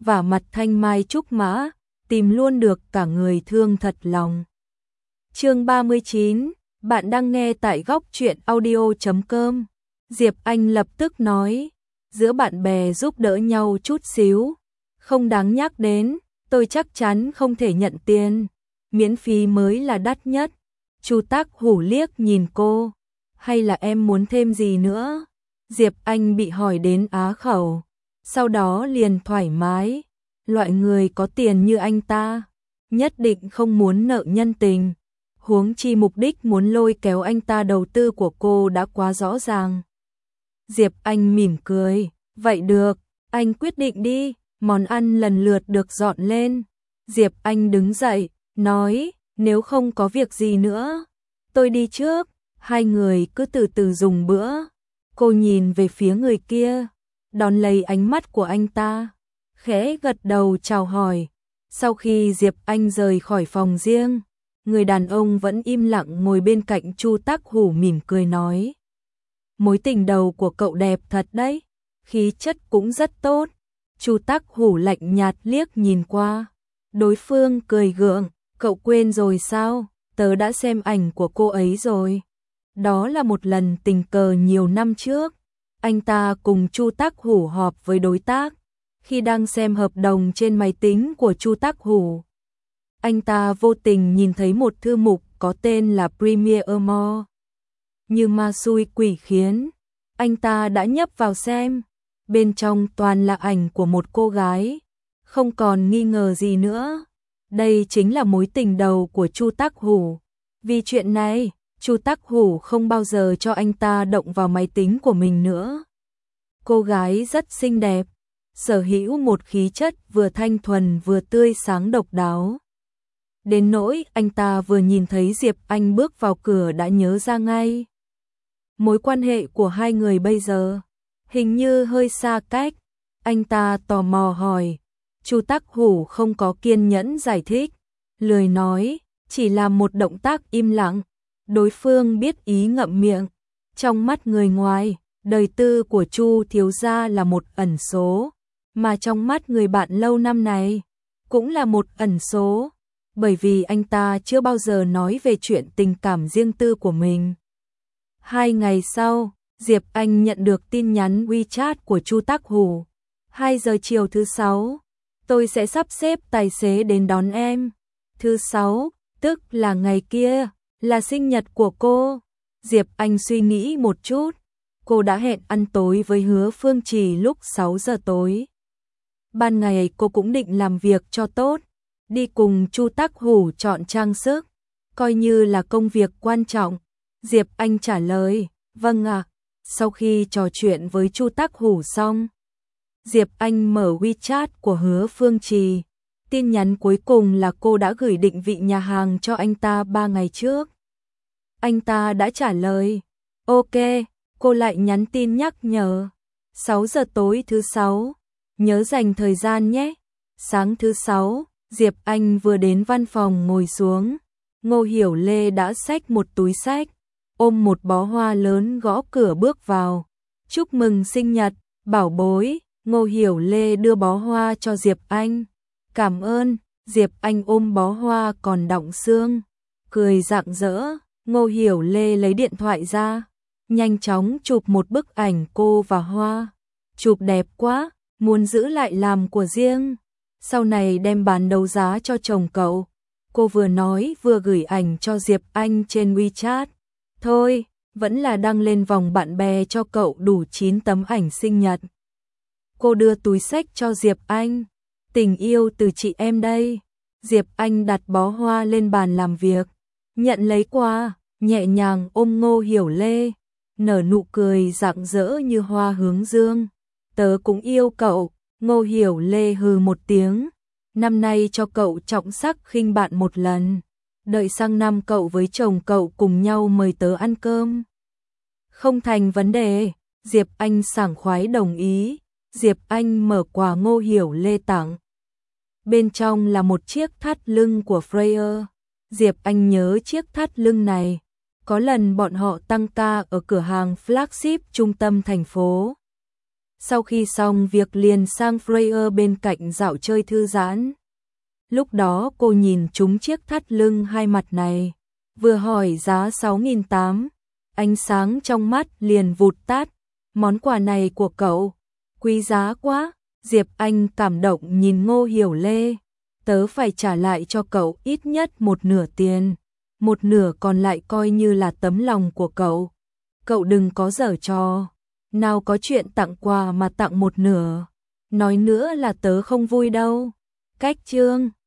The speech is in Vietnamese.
vả mặt thanh mai trúc mã, tìm luôn được cả người thương thật lòng. Chương 39, bạn đang nghe tại góc truyện audio.com. Diệp Anh lập tức nói, giữa bạn bè giúp đỡ nhau chút xíu, không đáng nhắc đến, tôi chắc chắn không thể nhận tiền, miễn phí mới là đắt nhất. Chu Tác Hủ liếc nhìn cô, hay là em muốn thêm gì nữa? Diệp Anh bị hỏi đến á khẩu, sau đó liền thoải mái, loại người có tiền như anh ta, nhất định không muốn nợ nhân tình, huống chi mục đích muốn lôi kéo anh ta đầu tư của cô đã quá rõ ràng. Diệp Anh mỉm cười, vậy được, anh quyết định đi. Món ăn lần lượt được dọn lên. Diệp Anh đứng dậy, nói, nếu không có việc gì nữa, tôi đi trước, hai người cứ từ từ dùng bữa. Cô nhìn về phía người kia, đón lấy ánh mắt của anh ta, khẽ gật đầu chào hỏi. Sau khi Diệp Anh rời khỏi phòng riêng, người đàn ông vẫn im lặng ngồi bên cạnh Chu Tác Hủ mỉm cười nói, mối tình đầu của cậu đẹp thật đấy, khí chất cũng rất tốt. Chu Tác Hủ lạnh nhạt liếc nhìn qua, đối phương cười gượng, cậu quên rồi sao, tớ đã xem ảnh của cô ấy rồi. Đó là một lần tình cờ nhiều năm trước, anh ta cùng Chu Tác Hủ họp với đối tác, khi đang xem hợp đồng trên máy tính của Chu Tác Hủ. Anh ta vô tình nhìn thấy một thư mục có tên là Premier More. Như ma xui quỷ khiến, anh ta đã nhấp vào xem. Bên trong toàn là ảnh của một cô gái, không còn nghi ngờ gì nữa. Đây chính là mối tình đầu của Chu Tác Hủ. Vì chuyện này, Chu Tác Hủ không bao giờ cho anh ta động vào máy tính của mình nữa. Cô gái rất xinh đẹp, sở hữu một khí chất vừa thanh thuần vừa tươi sáng độc đáo. Đến nỗi anh ta vừa nhìn thấy Diệp Anh bước vào cửa đã nhớ ra ngay. Mối quan hệ của hai người bây giờ hình như hơi xa cách. Anh ta tò mò hỏi. Chu Tác Hủ không có kiên nhẫn giải thích, lười nói, chỉ là một động tác im lặng. Đối phương biết ý ngậm miệng. Trong mắt người ngoài, đời tư của Chu thiếu gia là một ẩn số, mà trong mắt người bạn lâu năm này cũng là một ẩn số, bởi vì anh ta chưa bao giờ nói về chuyện tình cảm riêng tư của mình. 2 ngày sau, Diệp Anh nhận được tin nhắn WeChat của Chu Tác Hủ. 2 giờ chiều thứ 6, tôi sẽ sắp xếp tài xế đến đón em. Thứ 6, tức là ngày kia, là sinh nhật của cô. Diệp Anh suy nghĩ một chút, cô đã hẹn ăn tối với Hứa Phương Trì lúc 6 giờ tối. Ban ngày cô cũng định làm việc cho tốt, đi cùng Chu Tác Hủ chọn trang sức, coi như là công việc quan trọng. Diệp Anh trả lời, vâng ạ. Sau khi trò chuyện với Chu Tác Hủ xong, Diệp Anh mở WeChat của Hứa Phương Trì. Tin nhắn cuối cùng là cô đã gửi định vị nhà hàng cho anh ta 3 ngày trước. Anh ta đã trả lời, ok, cô lại nhắn tin nhắc nhở. 6 giờ tối thứ 6, nhớ dành thời gian nhé. Sáng thứ 6, Diệp Anh vừa đến văn phòng ngồi xuống. Ngô Hiểu Lê đã xách một túi xách, ôm một bó hoa lớn gõ cửa bước vào. Chúc mừng sinh nhật, bảo bối. Ngô Hiểu Lê đưa bó hoa cho Diệp Anh. Cảm ơn. Diệp Anh ôm bó hoa còn đọng xương, cười rạng rỡ. Ngô Hiểu Lê lấy điện thoại ra, nhanh chóng chụp một bức ảnh cô và hoa. Chụp đẹp quá, muốn giữ lại làm của riêng, sau này đem bán đấu giá cho chồng cậu. Cô vừa nói vừa gửi ảnh cho Diệp Anh trên WeChat. Thôi, vẫn là đăng lên vòng bạn bè cho cậu đủ 9 tấm ảnh sinh nhật. Cô đưa túi xách cho Diệp Anh. Tình yêu từ chị em đây. Diệp Anh đặt bó hoa lên bàn làm việc, nhận lấy quà, nhẹ nhàng ôm Ngô Hiểu Lê, nở nụ cười rạng rỡ như hoa hướng dương. Tớ cũng yêu cậu. Ngô Hiểu Lê hừ một tiếng. Năm nay cho cậu trọng sắc khinh bạn một lần, đợi sang năm cậu với chồng cậu cùng nhau mời tớ ăn cơm. Không thành vấn đề. Diệp Anh sảng khoái đồng ý. Diệp Anh mở quà Ngô Hiểu Lê tặng. Bên trong là một chiếc thắt lưng của Freyer. Diệp Anh nhớ chiếc thắt lưng này. Có lần bọn họ tăng ca ở cửa hàng flagship trung tâm thành phố. Sau khi xong việc liền sang Freya bên cạnh dạo chơi thư giãn. Lúc đó cô nhìn trúng chiếc thắt lưng hai mặt này, vừa hỏi giá 6.800, ánh sáng trong mắt liền vụt tắt. Món quà này của cậu, quý giá quá. Diệp Anh cảm động nhìn Ngô Hiểu Lê. Tớ phải trả lại cho cậu ít nhất một nửa tiền, một nửa còn lại coi như là tấm lòng của cậu. Cậu đừng có giở trò, nào có chuyện tặng quà mà tặng một nửa. Nói nữa là tớ không vui đâu. Cách chương